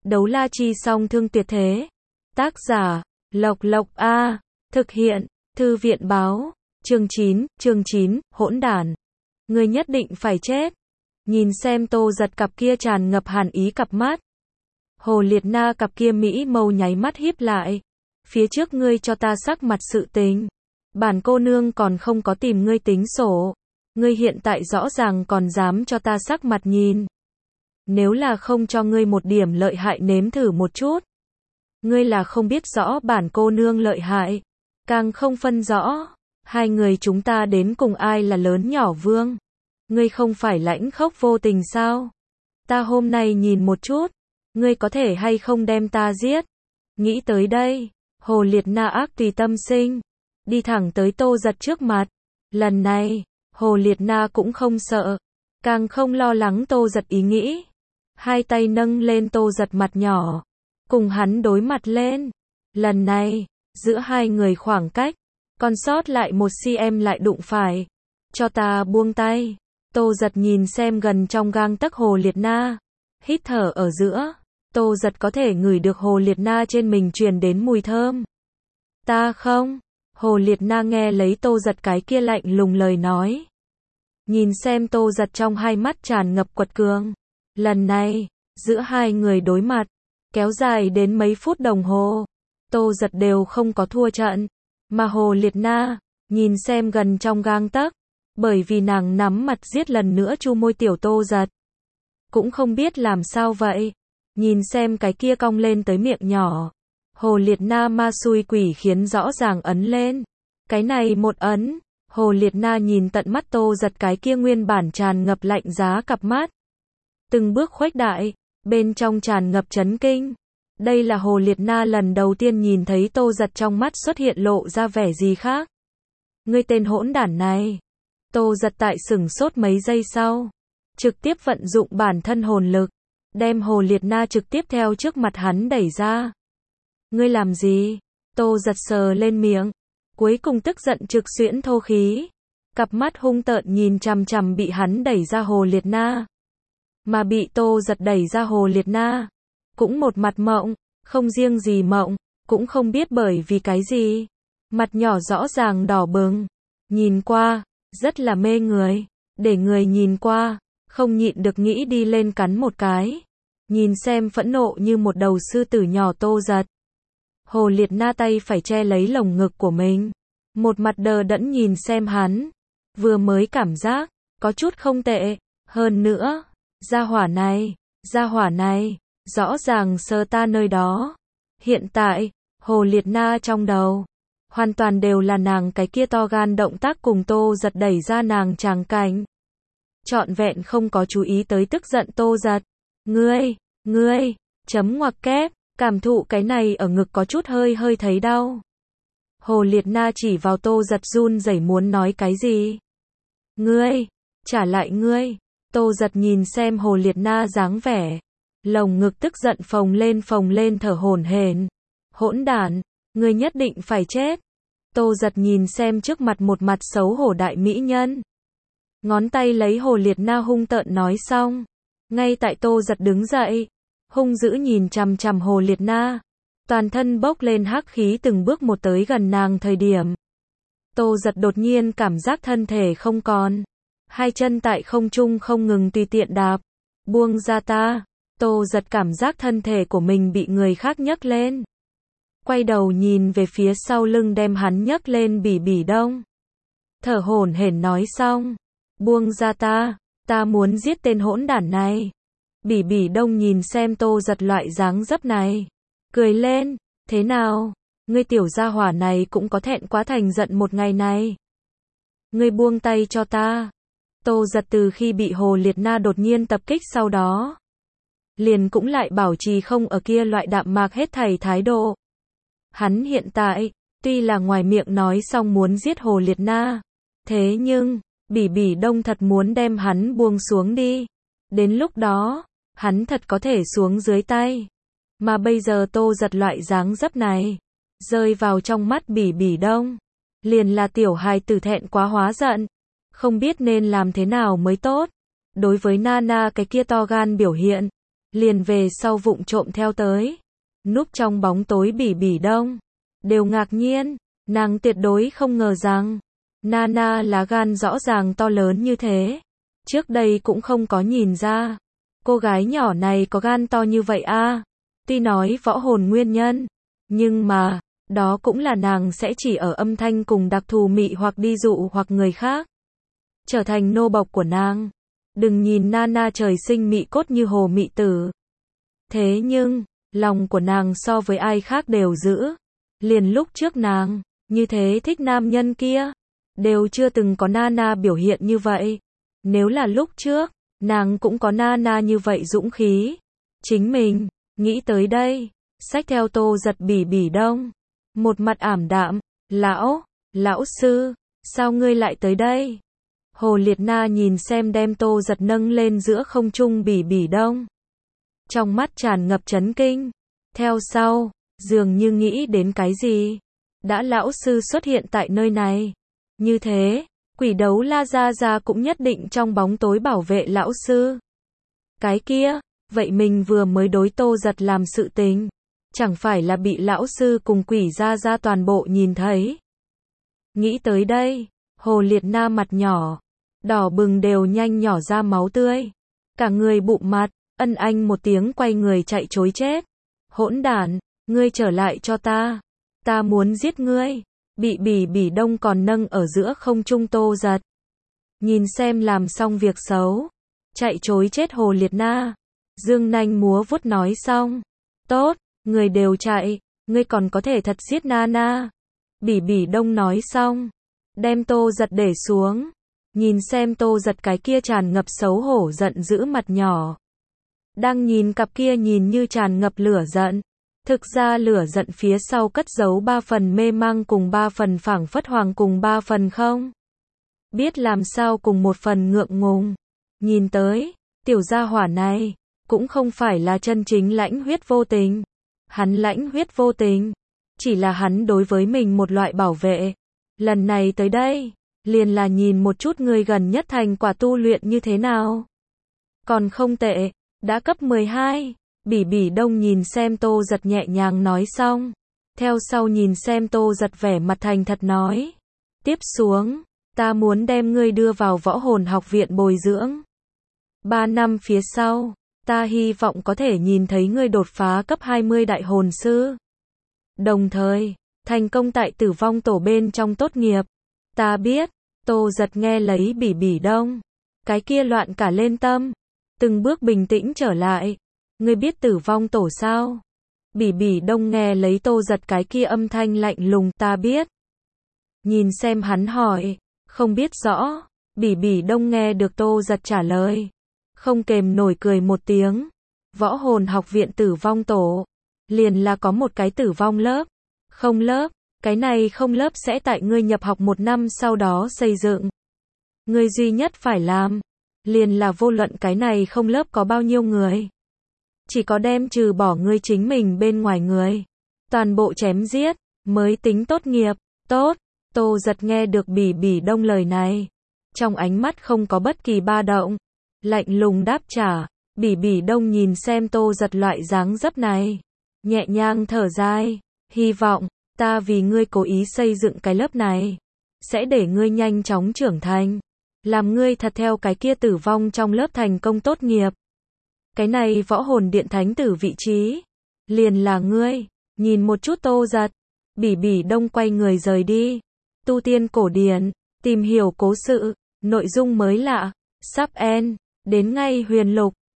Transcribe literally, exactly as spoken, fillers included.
Đấu la chi song thương tuyệt thế. Tác giả, Lộc Lộc A. Thực hiện, Thư viện báo. Chương chín, chương chín, hỗn đản. Ngươi nhất định phải chết. Nhìn xem Tô Giật cặp kia tràn ngập hàn ý cặp mắt. Hồ Liệt Na cặp kia mỹ mâu nháy mắt híp lại. Phía trước ngươi cho ta sắc mặt sự tình. Bản cô nương còn không có tìm ngươi tính sổ. Ngươi hiện tại rõ ràng còn dám cho ta sắc mặt nhìn. Nếu là không cho ngươi một điểm lợi hại nếm thử một chút. Ngươi là không biết rõ bản cô nương lợi hại. Càng không phân rõ. Hai người chúng ta đến cùng ai là lớn nhỏ vương. Ngươi không phải lãnh khốc vô tình sao? Ta hôm nay nhìn một chút. Ngươi có thể hay không đem ta giết? Nghĩ tới đây. Hồ Liệt Na ác tùy tâm sinh. Đi thẳng tới Tô Giật trước mặt. Lần này, Hồ Liệt Na cũng không sợ. Càng không lo lắng Tô Giật ý nghĩ. Hai tay nâng lên Tô Giật mặt nhỏ. Cùng hắn đối mặt lên. Lần này, giữa hai người khoảng cách. Còn sót lại một cm lại đụng phải. Cho ta buông tay. Tô Giật nhìn xem gần trong gang tấc Hồ Liệt Na. Hít thở ở giữa. Tô Giật có thể ngửi được Hồ Liệt Na trên mình truyền đến mùi thơm. Ta không. Hồ Liệt Na nghe lấy Tô Giật cái kia lạnh lùng lời nói. Nhìn xem Tô Giật trong hai mắt tràn ngập quật cường. Lần này, giữa hai người đối mặt. Kéo dài đến mấy phút đồng hồ. Tô Giật đều không có thua trận. Mà Hồ Liệt Na, nhìn xem gần trong gang tấc. Bởi vì nàng nắm mặt giết lần nữa chu môi tiểu Tô Giật. Cũng không biết làm sao vậy. Nhìn xem cái kia cong lên tới miệng nhỏ. Hồ Liệt Na ma xui quỷ khiến rõ ràng ấn lên. Cái này một ấn. Hồ Liệt Na nhìn tận mắt Tô Giật cái kia nguyên bản tràn ngập lạnh giá cặp mắt. Từng bước khuếch đại. Bên trong tràn ngập chấn kinh. Đây là Hồ Liệt Na lần đầu tiên nhìn thấy Tô Giật trong mắt xuất hiện lộ ra vẻ gì khác. Ngươi tên hỗn đản này. Tô Giật tại sửng sốt mấy giây sau. Trực tiếp vận dụng bản thân hồn lực. Đem Hồ Liệt Na trực tiếp theo trước mặt hắn đẩy ra. Ngươi làm gì? Tô Giật sờ lên miệng. Cuối cùng tức giận trực xuyễn thô khí. Cặp mắt hung tợn nhìn chằm chằm bị hắn đẩy ra Hồ Liệt Na. Mà bị Tô Giật đẩy ra Hồ Liệt Na. Cũng một mặt mộng. Không riêng gì mộng. Cũng không biết bởi vì cái gì. Mặt nhỏ rõ ràng đỏ bừng. Nhìn qua. Rất là mê người. Để người nhìn qua. Không nhịn được nghĩ đi lên cắn một cái. Nhìn xem phẫn nộ như một đầu sư tử nhỏ Tô Giật. Hồ Liệt Na tay phải che lấy lồng ngực của mình. Một mặt đờ đẫn nhìn xem hắn. Vừa mới cảm giác. Có chút không tệ. Hơn nữa. Gia hỏa này. Gia hỏa này. Rõ ràng sơ ta nơi đó. Hiện tại. Hồ Liệt Na trong đầu. Hoàn toàn đều là nàng cái kia to gan động tác cùng Tô Giật đẩy ra nàng tràng cảnh. Trọn vẹn không có chú ý tới tức giận Tô Giật. Ngươi, ngươi, chấm ngoặc kép, cảm thụ cái này ở ngực có chút hơi hơi thấy đau. Hồ Liệt Na chỉ vào Tô Giật run rẩy muốn nói cái gì. Ngươi, trả lại ngươi. Tô Giật nhìn xem Hồ Liệt Na dáng vẻ. Lồng ngực tức giận phồng lên phồng lên thở hổn hển. Hỗn đản, ngươi nhất định phải chết. Tô Giật nhìn xem trước mặt một mặt xấu hổ đại mỹ nhân. Ngón tay lấy Hồ Liệt Na hung tợn nói xong. Ngay tại Tô Giật đứng dậy. Hung dữ nhìn chằm chằm Hồ Liệt Na. Toàn thân bốc lên hắc khí từng bước một tới gần nàng thời điểm. Tô Giật đột nhiên cảm giác thân thể không còn. Hai chân tại không trung không ngừng tùy tiện đạp. Buông ra ta. Tô Giật cảm giác thân thể của mình bị người khác nhấc lên. Quay đầu nhìn về phía sau lưng đem hắn nhấc lên Bỉ Bỉ Đông. Thở hổn hển nói xong. Buông ra ta. Ta muốn giết tên hỗn đản này. Bỉ Bỉ Đông nhìn xem Tô Giật loại dáng dấp này. Cười lên. Thế nào? Ngươi tiểu gia hỏa này cũng có thẹn quá thành giận một ngày này. Ngươi buông tay cho ta. Tô Giật từ khi bị Hồ Liệt Na đột nhiên tập kích sau đó. Liền cũng lại bảo trì không ở kia loại đạm mạc hết thảy thái độ. Hắn hiện tại, tuy là ngoài miệng nói xong muốn giết Hồ Liệt Na. Thế nhưng, Bỉ Bỉ Đông thật muốn đem hắn buông xuống đi. Đến lúc đó, hắn thật có thể xuống dưới tay. Mà bây giờ Tô Giật loại dáng dấp này. Rơi vào trong mắt Bỉ Bỉ Đông. Liền là tiểu hài tử thẹn quá hóa giận. Không biết nên làm thế nào mới tốt. Đối với Nana cái kia to gan biểu hiện. liền về sau vụng trộm theo tới. Núp trong bóng tối Bỉ Bỉ Đông đều ngạc nhiên, nàng tuyệt đối không ngờ rằng Nana lá gan rõ ràng to lớn như thế. Trước đây cũng không có nhìn ra, cô gái nhỏ này có gan to như vậy a. À. Tuy nói võ hồn nguyên nhân, nhưng mà, đó cũng là nàng sẽ chỉ ở âm thanh cùng đặc thù mị hoặc đi dụ hoặc người khác. Trở thành nô bộc của nàng. Đừng nhìn Nana trời sinh mị cốt như hồ mị tử. Thế nhưng, lòng của nàng so với ai khác đều giữ. Liền lúc trước nàng, như thế thích nam nhân kia, đều chưa từng có Nana biểu hiện như vậy. Nếu là lúc trước, nàng cũng có Nana như vậy dũng khí. Chính mình, nghĩ tới đây, xách theo Tô Giật Bỉ Bỉ Đông. Một mặt ảm đạm, lão, lão sư, sao ngươi lại tới đây? Hồ Liệt Na nhìn xem đem Tô Giật nâng lên giữa không trung Bỉ Bỉ Đông. Trong mắt tràn ngập chấn kinh. Theo sau, dường như nghĩ đến cái gì. Đã lão sư xuất hiện tại nơi này. Như thế, quỷ đấu La Gia Gia cũng nhất định trong bóng tối bảo vệ lão sư. Cái kia, vậy mình vừa mới đối Tô Giật làm sự tình. Chẳng phải là bị lão sư cùng quỷ Gia Gia toàn bộ nhìn thấy. Nghĩ tới đây, Hồ Liệt Na mặt nhỏ, đỏ bừng đều nhanh nhỏ ra máu tươi. Cả người bụng mặt, ân anh một tiếng quay người chạy trối chết. Hỗn đản, ngươi trở lại cho ta. Ta muốn giết ngươi. Bị Bỉ Bỉ Đông còn nâng ở giữa không trung Tô Giật. Nhìn xem làm xong việc xấu. Chạy trối chết Hồ Liệt Na. Dương nanh múa vuốt nói xong. Tốt, người đều chạy. Ngươi còn có thể thật giết Nana. Bỉ Bỉ Đông nói xong. Đem Tô Giật để xuống. Nhìn xem Tô Giật cái kia tràn ngập xấu hổ giận dữ mặt nhỏ. Đang nhìn cặp kia nhìn như tràn ngập lửa giận. Thực ra lửa giận phía sau cất giấu ba phần mê mang cùng ba phần phảng phất hoàng cùng ba phần không. Biết làm sao cùng một phần ngượng ngùng. Nhìn tới, tiểu gia hỏa này, cũng không phải là chân chính lãnh huyết vô tình. Hắn lãnh huyết vô tình, chỉ là hắn đối với mình một loại bảo vệ. Lần này tới đây, liền là nhìn một chút người gần nhất thành quả tu luyện như thế nào. Còn không tệ, đã cấp mười hai. Bỉ Bỉ Đông nhìn xem Tô Giật nhẹ nhàng nói xong. Theo sau nhìn xem Tô Giật vẻ mặt thành thật nói. Tiếp xuống, ta muốn đem ngươi đưa vào võ hồn học viện bồi dưỡng. Ba năm phía sau, ta hy vọng có thể nhìn thấy ngươi đột phá cấp hai mươi đại hồn sư. Đồng thời, thành công tại tử vong tổ bên trong tốt nghiệp. Ta biết, Tô Giật nghe lấy Bỉ Bỉ Đông. Cái kia loạn cả lên tâm. Từng bước bình tĩnh trở lại. Ngươi biết tử vong tổ sao? Bỉ Bỉ Đông nghe lấy Tô Giật cái kia âm thanh lạnh lùng, ta biết. Nhìn xem hắn hỏi, không biết rõ. Bỉ Bỉ Đông nghe được Tô Giật trả lời. Không kềm nổi cười một tiếng. Võ hồn học viện tử vong tổ. Liền là có một cái tử vong lớp. Không lớp, cái này không lớp sẽ tại ngươi nhập học một năm sau đó xây dựng. Ngươi duy nhất phải làm. Liền là vô luận cái này không lớp có bao nhiêu người. Chỉ có đem trừ bỏ ngươi chính mình bên ngoài người. Toàn bộ chém giết, mới tính tốt nghiệp. Tốt, Tô Giật nghe được Bỉ Bỉ Đông lời này. Trong ánh mắt không có bất kỳ ba động. Lạnh lùng đáp trả. Bỉ Bỉ Đông nhìn xem Tô Giật loại dáng dấp này. Nhẹ nhàng thở dài. Hy vọng, ta vì ngươi cố ý xây dựng cái lớp này. Sẽ để ngươi nhanh chóng trưởng thành. Làm ngươi thật theo cái kia tử vong trong lớp thành công tốt nghiệp. Cái này võ hồn điện thánh tử vị trí. Liền là ngươi. Nhìn một chút Tô Giật. Bỉ Bỉ Đông quay người rời đi. Tu tiên cổ điển. Tìm hiểu cố sự. Nội dung mới lạ. Sub N. Đến ngay huyền lục.